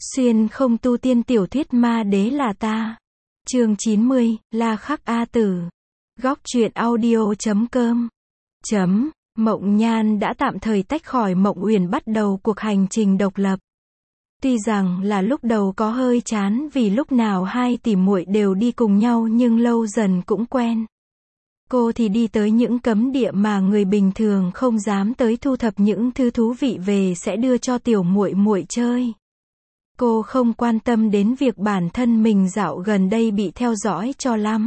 Xuyên không tu tiên tiểu thuyết ma đế là ta. Chương 90, La Khắc A Tử. Góc truyện audio.com. Mộng Nhan đã tạm thời tách khỏi Mộng Uyển bắt đầu cuộc hành trình độc lập. Tuy rằng là lúc đầu có hơi chán vì lúc nào hai tỷ muội đều đi cùng nhau nhưng lâu dần cũng quen. Cô thì đi tới những cấm địa mà người bình thường không dám tới, thu thập những thứ thú vị về sẽ đưa cho tiểu muội muội chơi. Cô không quan tâm đến việc bản thân mình dạo gần đây bị theo dõi cho lắm.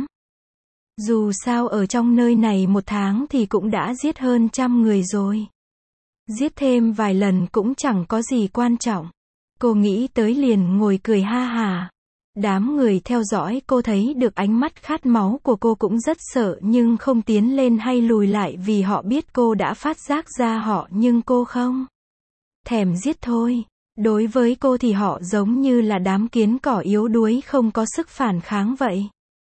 Dù sao ở trong nơi này một tháng thì cũng đã giết hơn 100 người rồi. Giết thêm vài lần cũng chẳng có gì quan trọng. Cô nghĩ tới liền ngồi cười ha hả. Đám người theo dõi cô thấy được ánh mắt khát máu của cô cũng rất sợ nhưng không tiến lên hay lùi lại vì họ biết cô đã phát giác ra họ nhưng cô không thèm giết thôi. Đối với cô thì họ giống như là đám kiến cỏ yếu đuối không có sức phản kháng vậy.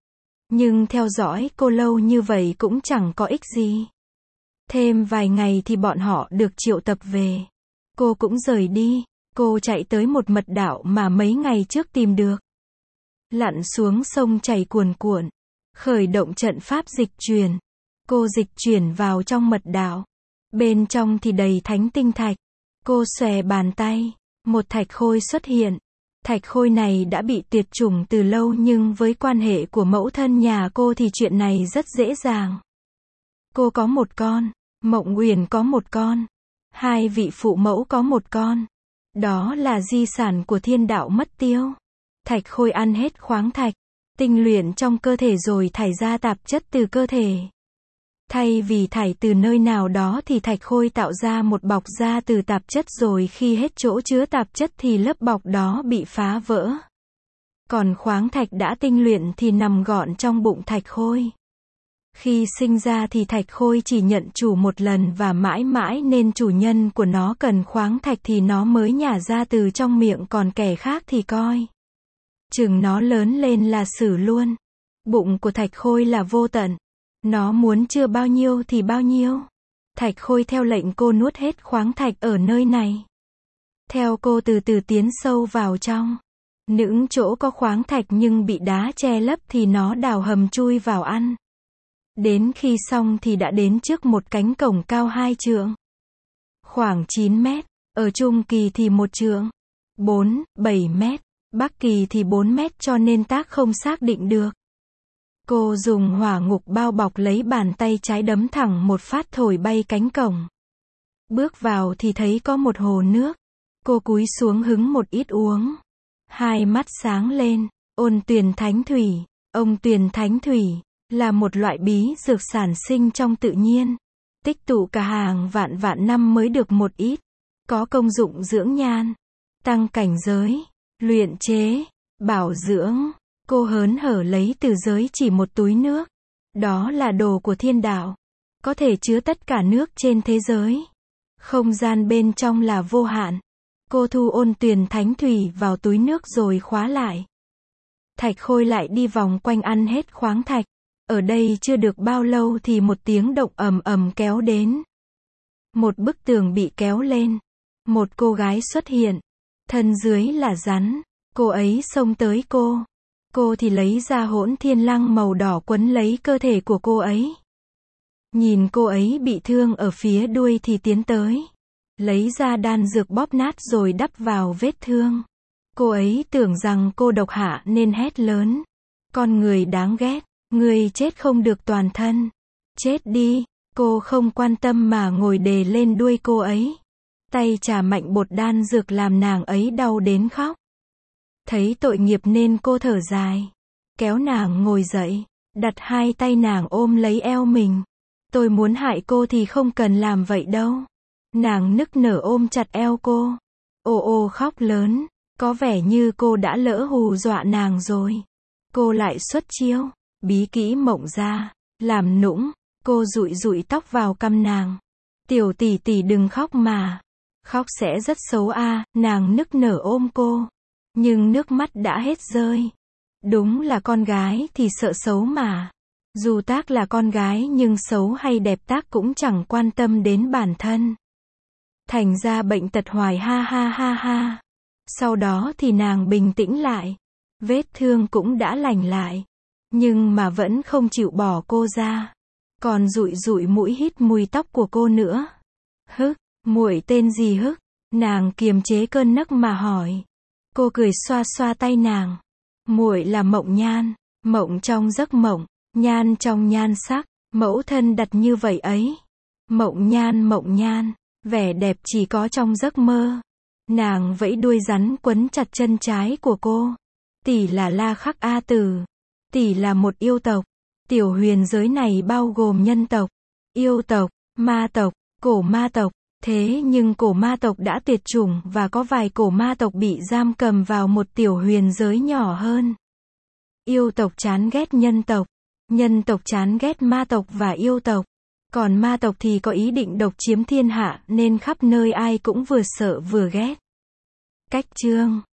Nhưng theo dõi cô lâu như vậy cũng chẳng có ích gì. Thêm vài ngày thì bọn họ được triệu tập về. Cô cũng rời đi. Cô chạy tới một mật đạo mà mấy ngày trước tìm được. Lặn xuống sông chảy cuồn cuộn. Khởi động trận pháp dịch chuyển. Cô dịch chuyển vào trong mật đạo. Bên trong thì đầy thánh tinh thạch. Cô xòe bàn tay. Một thạch khôi xuất hiện. Thạch khôi này đã bị tuyệt chủng từ lâu nhưng với quan hệ của mẫu thân nhà cô thì chuyện này rất dễ dàng. Cô có một con. Mộng Uyển có một con. Hai vị phụ mẫu có một con. Đó là di sản của thiên đạo mất tiêu. Thạch khôi ăn hết khoáng thạch, tinh luyện trong cơ thể rồi thải ra tạp chất từ cơ thể. Thay vì thải từ nơi nào đó thì thạch khôi tạo ra một bọc da từ tạp chất rồi khi hết chỗ chứa tạp chất thì lớp bọc đó bị phá vỡ. Còn khoáng thạch đã tinh luyện thì nằm gọn trong bụng thạch khôi. Khi sinh ra thì thạch khôi chỉ nhận chủ một lần và mãi mãi nên chủ nhân của nó cần khoáng thạch thì nó mới nhả ra từ trong miệng còn kẻ khác thì coi chừng nó lớn lên là xử luôn. Bụng của thạch khôi là vô tận. Nó muốn chưa bao nhiêu thì bao nhiêu. Thạch khôi theo lệnh cô nuốt hết khoáng thạch ở nơi này. Theo cô từ từ tiến sâu vào trong. Những chỗ có khoáng thạch nhưng bị đá che lấp thì nó đào hầm chui vào ăn. Đến khi xong thì đã đến trước một cánh cổng cao 2 trượng. Khoảng 9 mét. Ở Trung Kỳ thì 1 trượng. 4, 7 mét. Bắc Kỳ thì 4 mét cho nên tác không xác định được. Cô dùng hỏa ngục bao bọc lấy bàn tay trái đấm thẳng một phát thổi bay cánh cổng. Bước vào thì thấy có một hồ nước. Cô cúi xuống hứng một ít uống. Hai mắt sáng lên. Ôn tuyền thánh thủy. Ông tuyền thánh thủy là một loại bí dược sản sinh trong tự nhiên. Tích tụ cả hàng vạn vạn năm mới được một ít. Có công dụng dưỡng nhan, tăng cảnh giới, luyện chế, bảo dưỡng. Cô hớn hở lấy từ giới chỉ một túi nước. Đó là đồ của thiên đạo. Có thể chứa tất cả nước trên thế giới. Không gian bên trong là vô hạn. Cô thu ôn tuyền thánh thủy vào túi nước rồi khóa lại. Thạch khôi lại đi vòng quanh ăn hết khoáng thạch. Ở đây chưa được bao lâu thì một tiếng động ầm ầm kéo đến. Một bức tường bị kéo lên. Một cô gái xuất hiện. Thân dưới là rắn. Cô ấy xông tới cô. Cô thì lấy ra hỗn thiên lăng màu đỏ quấn lấy cơ thể của cô ấy. Nhìn cô ấy bị thương ở phía đuôi thì tiến tới. Lấy ra đan dược bóp nát rồi đắp vào vết thương. Cô ấy tưởng rằng cô độc hạ nên hét lớn. Con người đáng ghét. Người chết không được toàn thân. Chết đi. Cô không quan tâm mà ngồi đè lên đuôi cô ấy. Tay chà mạnh bột đan dược làm nàng ấy đau đến khóc. Thấy tội nghiệp nên cô thở dài. Kéo nàng ngồi dậy. Đặt hai tay nàng ôm lấy eo mình. Tôi muốn hại cô thì không cần làm vậy đâu. Nàng nức nở ôm chặt eo cô. Ồ ồ khóc lớn. Có vẻ như cô đã lỡ hù dọa nàng rồi. Cô lại xuất chiêu. Bí kỹ mộng ra. Làm nũng. Cô dụi dụi tóc vào cằm nàng. Tiểu tỷ tỷ đừng khóc mà. Khóc sẽ rất xấu a. Nàng nức nở ôm cô. Nhưng nước mắt đã hết rơi. Đúng là con gái thì sợ xấu mà. Dù tác là con gái nhưng xấu hay đẹp tác cũng chẳng quan tâm đến bản thân. Thành ra bệnh tật hoài ha ha ha ha. Sau đó thì nàng bình tĩnh lại. Vết thương cũng đã lành lại. Nhưng mà vẫn không chịu bỏ cô ra. Còn dụi dụi mũi hít mùi tóc của cô nữa. Hức, muội tên gì Hức? Nàng kiềm chế cơn nấc mà hỏi. Cô cười xoa xoa tay nàng. Muội là Mộng Nhan. Mộng trong giấc mộng, nhan trong nhan sắc, mẫu thân đặt như vậy ấy. Mộng Nhan, vẻ đẹp chỉ có trong giấc mơ. Nàng vẫy đuôi rắn quấn chặt chân trái của cô. Tỷ là La Khắc A Tử. Tỷ là một yêu tộc. Tiểu huyền giới này bao gồm nhân tộc, yêu tộc, ma tộc, cổ ma tộc. Thế nhưng cổ ma tộc đã tuyệt chủng và có vài cổ ma tộc bị giam cầm vào một tiểu huyền giới nhỏ hơn. Yêu tộc chán ghét nhân tộc chán ghét ma tộc và yêu tộc. Còn ma tộc thì có ý định độc chiếm thiên hạ nên khắp nơi ai cũng vừa sợ vừa ghét. Cách chương